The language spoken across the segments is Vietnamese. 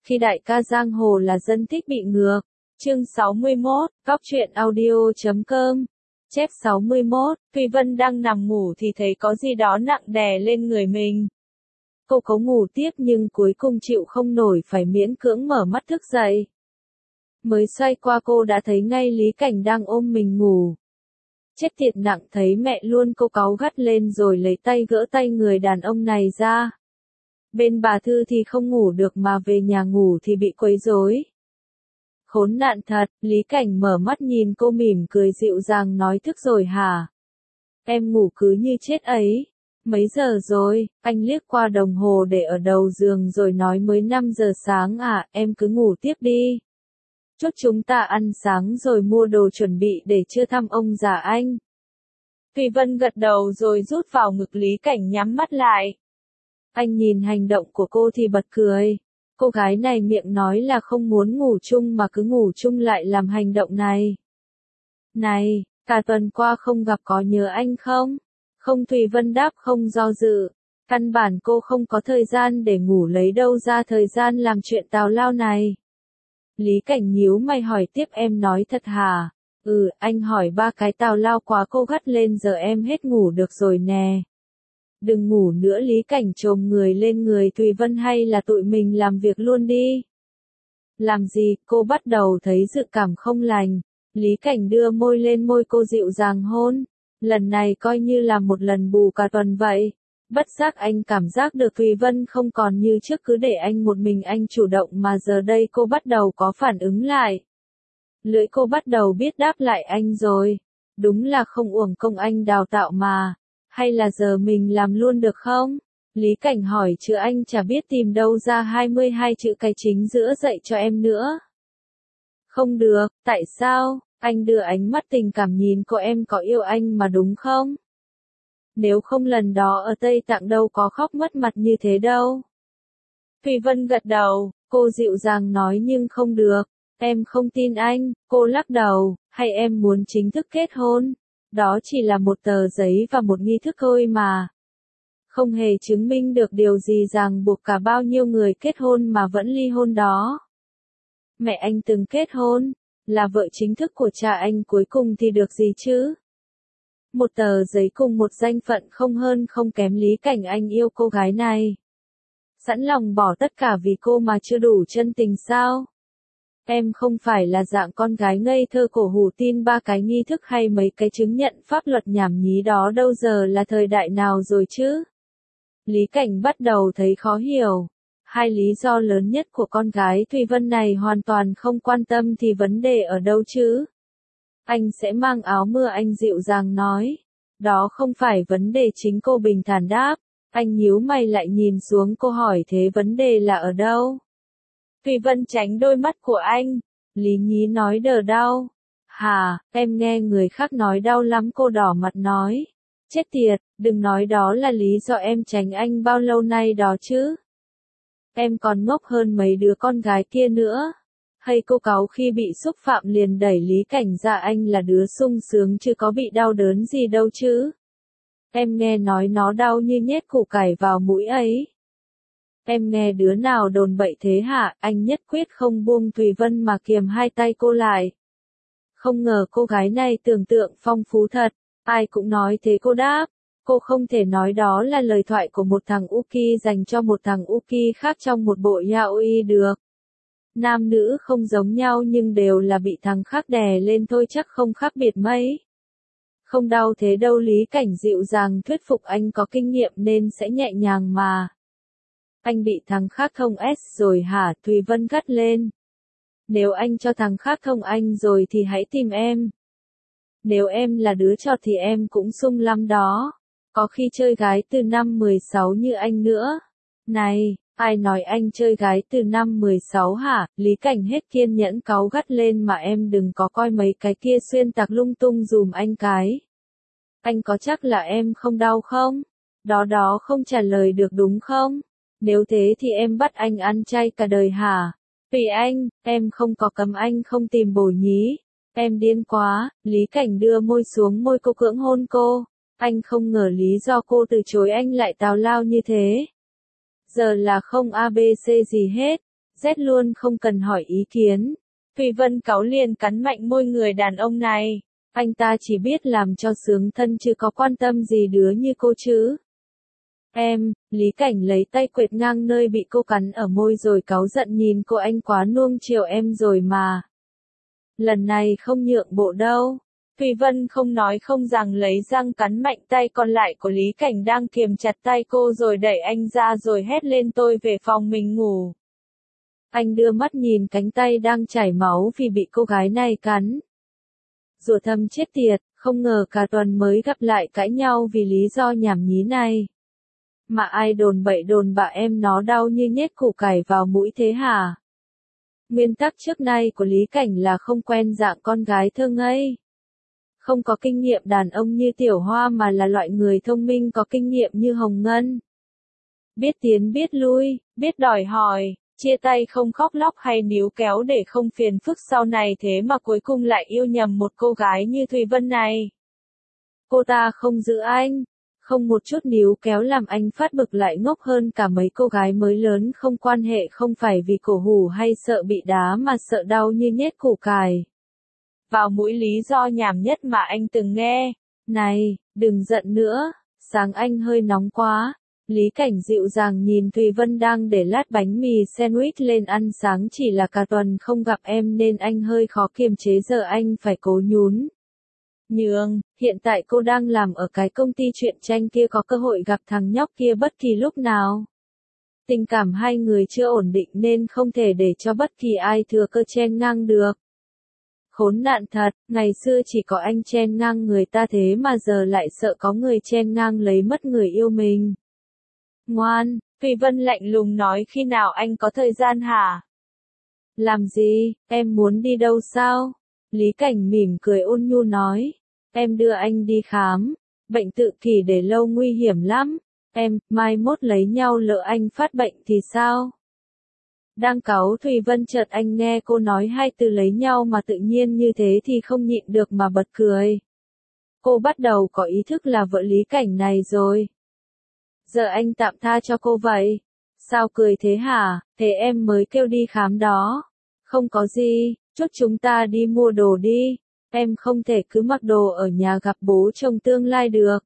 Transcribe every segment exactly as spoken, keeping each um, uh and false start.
Khi đại ca giang hồ là dân thích bị ngược. Chương sáu mươi mốt, Cóc truyện audio chấm com. Chép sáu mươi mốt, Thùy Vân đang nằm ngủ thì thấy có gì đó nặng đè lên người mình. Cô cố ngủ tiếp nhưng cuối cùng chịu không nổi phải miễn cưỡng mở mắt thức dậy. Mới xoay qua cô đã thấy ngay Lý Cảnh đang ôm mình ngủ. Chết tiệt nặng thấy mẹ luôn, cô cáu gắt lên rồi lấy tay gỡ tay người đàn ông này ra. Bên bà Thư thì không ngủ được mà về nhà ngủ thì bị quấy rối. Khốn nạn thật, Lý Cảnh mở mắt nhìn cô mỉm cười dịu dàng nói thức rồi hả? Em ngủ cứ như chết ấy. Mấy giờ rồi? Anh liếc qua đồng hồ để ở đầu giường rồi nói mới năm giờ sáng à, em cứ ngủ tiếp đi. Chốt chúng ta ăn sáng rồi mua đồ chuẩn bị để trưa thăm ông già anh. Thùy Vân gật đầu rồi rút vào ngực Lý Cảnh nhắm mắt lại. Anh nhìn hành động của cô thì bật cười. Cô gái này miệng nói là không muốn ngủ chung mà cứ ngủ chung lại làm hành động này. Này, cả tuần qua không gặp có nhớ anh không? Không, Thùy Vân đáp không do dự. Căn bản cô không có thời gian để ngủ, lấy đâu ra thời gian làm chuyện tào lao này. Lý Cảnh nhíu mày hỏi tiếp, em nói thật hả? Ừ, anh hỏi ba cái tào lao quá, cô gắt lên, giờ em hết ngủ được rồi nè. Đừng ngủ nữa, Lý Cảnh chồm người lên người Thùy Vân, hay là tụi mình làm việc luôn đi. Làm gì? Cô bắt đầu thấy dự cảm không lành. Lý Cảnh đưa môi lên môi cô dịu dàng hôn. Lần này coi như là một lần bù cả tuần vậy. Bất giác anh cảm giác được Thùy Vân không còn như trước cứ để anh một mình anh chủ động, mà giờ đây cô bắt đầu có phản ứng lại. Lưỡi cô bắt đầu biết đáp lại anh rồi. Đúng là không uổng công anh đào tạo mà. Hay là giờ mình làm luôn được không? Lý Cảnh hỏi, chứ anh chả biết tìm đâu ra hai mươi hai chữ cái chính giữa dạy cho em nữa. Không được, tại sao? Anh đưa ánh mắt tình cảm nhìn cô, em có yêu anh mà đúng không? Nếu không lần đó ở Tây Tạng đâu có khóc mất mặt như thế đâu. Thùy Vân gật đầu, cô dịu dàng nói, nhưng không được, em không tin anh. Cô lắc đầu, hay em muốn chính thức kết hôn? Đó chỉ là một tờ giấy và một nghi thức thôi mà. Không hề chứng minh được điều gì ràng buộc cả bao nhiêu người kết hôn mà vẫn ly hôn đó. Mẹ anh từng kết hôn, là vợ chính thức của cha anh cuối cùng thì được gì chứ? Một tờ giấy cùng một danh phận không hơn không kém. Lý Cảnh anh yêu cô gái này. Sẵn lòng bỏ tất cả vì cô mà chưa đủ chân tình sao? Em không phải là dạng con gái ngây thơ cổ hủ tin ba cái nghi thức hay mấy cái chứng nhận pháp luật nhảm nhí đó đâu, giờ là thời đại nào rồi chứ? Lý Cảnh bắt đầu thấy khó hiểu. Hai lý do lớn nhất của con gái Thùy Vân này hoàn toàn không quan tâm thì vấn đề ở đâu chứ? Anh sẽ mang áo mưa, anh dịu dàng nói. Đó không phải vấn đề chính, cô bình thản đáp. Anh nhíu mày lại nhìn xuống cô hỏi, thế vấn đề là ở đâu? Thùy Vân tránh đôi mắt của anh. Lý nhí nói đờ đau. Hà, em nghe người khác nói đau lắm, cô đỏ mặt nói. Chết tiệt, đừng nói đó là lý do em tránh anh bao lâu nay đó chứ. Em còn ngốc hơn mấy đứa con gái kia nữa. Hay cô cáu khi bị xúc phạm liền đẩy Lý Cảnh ra, anh là đứa sung sướng chứ có bị đau đớn gì đâu chứ. Em nghe nói nó đau như nhét củ cải vào mũi ấy. Em nghe đứa nào đồn bậy thế hả? Anh nhất quyết không buông Thùy Vân mà kiềm hai tay cô lại. Không ngờ cô gái này tưởng tượng phong phú thật. Ai cũng nói thế, cô đáp. Cô không thể nói đó là lời thoại của một thằng Uki dành cho một thằng Uki khác trong một bộ yaoi được. Nam nữ không giống nhau nhưng đều là bị thằng khác đè lên thôi, chắc không khác biệt mấy. Không đau thế đâu, Lý Cảnh dịu dàng thuyết phục, anh có kinh nghiệm nên sẽ nhẹ nhàng mà. Anh bị thằng khác thông S rồi hả? Thùy Vân gắt lên. Nếu anh cho thằng khác thông anh rồi thì hãy tìm em. Nếu em là đứa chọt thì em cũng sung lắm đó. Có khi chơi gái từ năm mười sáu như anh nữa. Này, ai nói anh chơi gái từ năm mười sáu hả? Lý Cảnh hết kiên nhẫn cáu gắt lên, mà em đừng có coi mấy cái kia xuyên tạc lung tung dùm anh cái. Anh có chắc là em không đau không? Đó đó, không trả lời được đúng không? Nếu thế thì em bắt anh ăn chay cả đời hả? Tùy anh, em không có cấm anh không tìm bồ nhí. Em điên quá. Lý Cảnh đưa môi xuống môi cô, cưỡng hôn cô. Anh không ngờ lý do cô từ chối anh lại tào lao như thế. Giờ là không a bê xê gì hết. rét luôn không cần hỏi ý kiến. Thùy Vân cáu liền cắn mạnh môi người đàn ông này. Anh ta chỉ biết làm cho sướng thân chứ có quan tâm gì đứa như cô chứ. Em, Lý Cảnh lấy tay quệt ngang nơi bị cô cắn ở môi rồi cáu giận nhìn cô, anh quá nuông chiều em rồi mà. Lần này không nhượng bộ đâu. Thùy Vân không nói không rằng lấy răng cắn mạnh tay còn lại của Lý Cảnh đang kiềm chặt tay cô rồi đẩy anh ra rồi hét lên, tôi về phòng mình ngủ. Anh đưa mắt nhìn cánh tay đang chảy máu vì bị cô gái này cắn. Rủa thầm chết tiệt, không ngờ cả tuần mới gặp lại cãi nhau vì lý do nhảm nhí này. Mà ai đồn bậy đồn bạ em nó đau như nhét củ cải vào mũi thế hả? Nguyên tắc trước nay của Lý Cảnh là không quen dạng con gái thơ ngây. Không có kinh nghiệm đàn ông như Tiểu Hoa mà là loại người thông minh có kinh nghiệm như Hồng Ngân. Biết tiến biết lui, biết đòi hỏi, chia tay không khóc lóc hay níu kéo để không phiền phức sau này, thế mà cuối cùng lại yêu nhầm một cô gái như Thùy Vân này. Cô ta không giữ anh, không một chút níu kéo làm anh phát bực lại ngốc hơn cả mấy cô gái mới lớn không quan hệ, không phải vì cổ hủ hay sợ bị đá mà sợ đau như nhét củ cải vào mũi, lý do nhảm nhất mà anh từng nghe. Này, đừng giận nữa, sáng anh hơi nóng quá. Lý Cảnh dịu dàng nhìn Thùy Vân đang để lát bánh mì sandwich lên ăn sáng, chỉ là cả tuần không gặp em nên anh hơi khó kiềm chế, giờ anh phải cố nhún nhường, hiện tại cô đang làm ở cái công ty truyện tranh kia, có cơ hội gặp thằng nhóc kia bất kỳ lúc nào. Tình cảm hai người chưa ổn định nên không thể để cho bất kỳ ai thừa cơ chen ngang được. Khốn nạn thật, ngày xưa chỉ có anh chen ngang người ta, thế mà giờ lại sợ có người chen ngang lấy mất người yêu mình. Ngoan, Thùy Vân lạnh lùng nói, khi nào anh có thời gian hả? Làm gì, em muốn đi đâu sao? Lý Cảnh mỉm cười ôn nhu nói, em đưa anh đi khám, bệnh tự kỷ để lâu nguy hiểm lắm, em, mai mốt lấy nhau lỡ anh phát bệnh thì sao? Đang cáu Thùy Vân chợt anh nghe cô nói hai từ lấy nhau mà tự nhiên như thế thì không nhịn được mà bật cười. Cô bắt đầu có ý thức là vợ Lý Cảnh này rồi. Giờ anh tạm tha cho cô vậy. Sao cười thế hả, thế em mới kêu đi khám đó. Không có gì, chốt chúng ta đi mua đồ đi. Em không thể cứ mặc đồ ở nhà gặp bố chồng tương lai được.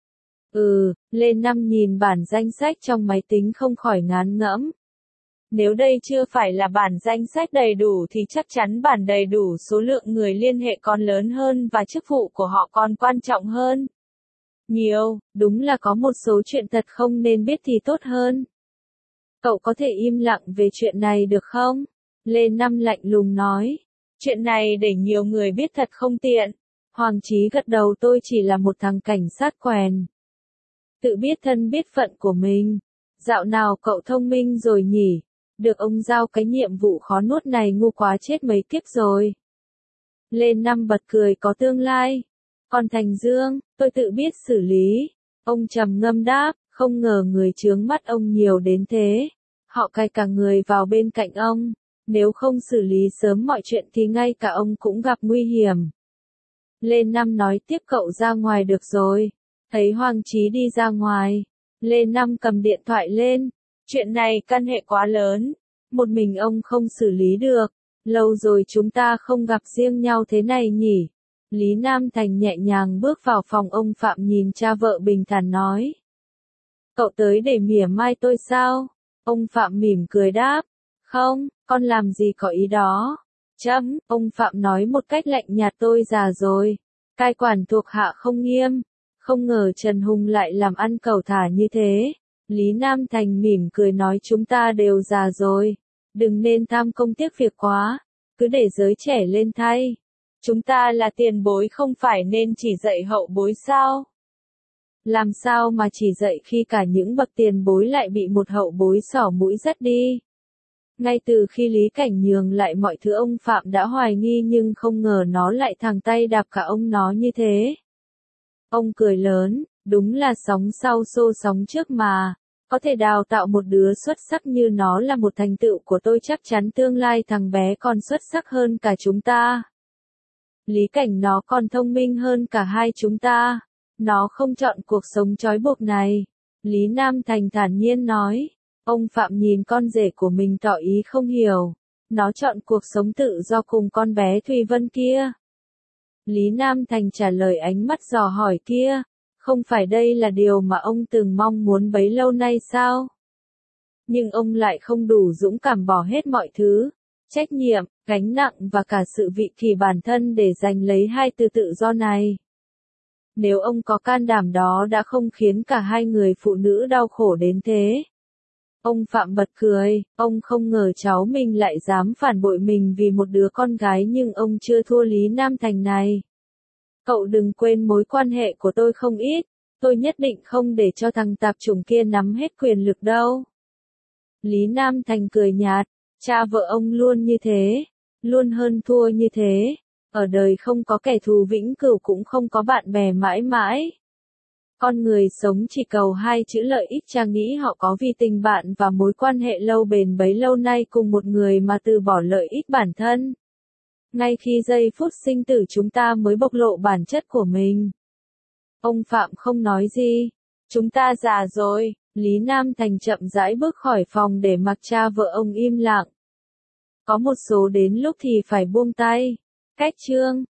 Ừ, Lê Năm nhìn bản danh sách trong máy tính không khỏi ngán ngẫm. Nếu đây chưa phải là bản danh sách đầy đủ thì chắc chắn bản đầy đủ số lượng người liên hệ còn lớn hơn và chức vụ của họ còn quan trọng hơn nhiều, đúng là có một số chuyện thật không nên biết thì tốt hơn. Cậu có thể im lặng về chuyện này được không? Lê Năm lạnh lùng nói. Chuyện này để nhiều người biết thật không tiện. Hoàng Chí gật đầu, tôi chỉ là một thằng cảnh sát quèn. Tự biết thân biết phận của mình. Dạo nào cậu thông minh rồi nhỉ? Được ông giao cái nhiệm vụ khó nuốt này, ngu quá chết mấy kiếp rồi. Lê Năm bật cười, có tương lai. Còn Thành Dương, tôi tự biết xử lý. Ông trầm ngâm đáp, không ngờ người chướng mắt ông nhiều đến thế. Họ cài cả người vào bên cạnh ông. Nếu không xử lý sớm mọi chuyện thì ngay cả ông cũng gặp nguy hiểm. Lê Năm nói tiếp, cậu ra ngoài được rồi. Thấy Hoàng Chí đi ra ngoài, Lê Năm cầm điện thoại lên. Chuyện này căn hệ quá lớn. Một mình ông không xử lý được. Lâu rồi chúng ta không gặp riêng nhau thế này nhỉ. Lý Nam Thành nhẹ nhàng bước vào phòng ông Phạm, nhìn cha vợ bình thản nói. Cậu tới để mỉa mai tôi sao? Ông Phạm mỉm cười đáp. Không, con làm gì có ý đó. Chấm, ông Phạm nói một cách lạnh nhạt, tôi già rồi. Cai quản thuộc hạ không nghiêm. Không ngờ Trần Hùng lại làm ăn cẩu thả như thế. Lý Nam Thành mỉm cười nói, chúng ta đều già rồi. Đừng nên tham công tiếc việc quá. Cứ để giới trẻ lên thay. Chúng ta là tiền bối không phải nên chỉ dạy hậu bối sao? Làm sao mà chỉ dạy khi cả những bậc tiền bối lại bị một hậu bối xỏ mũi dắt đi? Ngay từ khi Lý Cảnh nhường lại mọi thứ, ông Phạm đã hoài nghi, nhưng không ngờ nó lại thẳng tay đạp cả ông nó như thế. Ông cười lớn, đúng là sóng sau xô sóng trước mà. Có thể đào tạo một đứa xuất sắc như nó là một thành tựu của tôi, chắc chắn tương lai thằng bé còn xuất sắc hơn cả chúng ta. Lý Cảnh nó còn thông minh hơn cả hai chúng ta. Nó không chọn cuộc sống trói buộc này. Lý Nam Thành thản nhiên nói. Ông Phạm nhìn con rể của mình tỏ ý không hiểu. Nó chọn cuộc sống tự do cùng con bé Thùy Vân kia. Lý Nam Thành trả lời ánh mắt dò hỏi kia. Không phải đây là điều mà ông từng mong muốn bấy lâu nay sao? Nhưng ông lại không đủ dũng cảm bỏ hết mọi thứ, trách nhiệm, gánh nặng và cả sự vị kỷ bản thân để giành lấy hai từ tự do này. Nếu ông có can đảm đó đã không khiến cả hai người phụ nữ đau khổ đến thế. Ông Phạm bật cười, ông không ngờ cháu mình lại dám phản bội mình vì một đứa con gái nhưng ông chưa thua Lý Nam Thành này. Cậu đừng quên mối quan hệ của tôi không ít, tôi nhất định không để cho thằng tạp chủng kia nắm hết quyền lực đâu. Lý Nam Thành cười nhạt, cha vợ ông luôn như thế, luôn hơn thua như thế, ở đời không có kẻ thù vĩnh cửu cũng không có bạn bè mãi mãi. Con người sống chỉ cầu hai chữ lợi ích, cha nghĩ họ có vì tình bạn và mối quan hệ lâu bền bấy lâu nay cùng một người mà từ bỏ lợi ích bản thân. Ngay khi giây phút sinh tử chúng ta mới bộc lộ bản chất của mình. Ông Phạm không nói gì. Chúng ta già rồi. Lý Nam Thành chậm rãi bước khỏi phòng để mặc cha vợ ông im lặng. Có một số đến lúc thì phải buông tay. Cách chương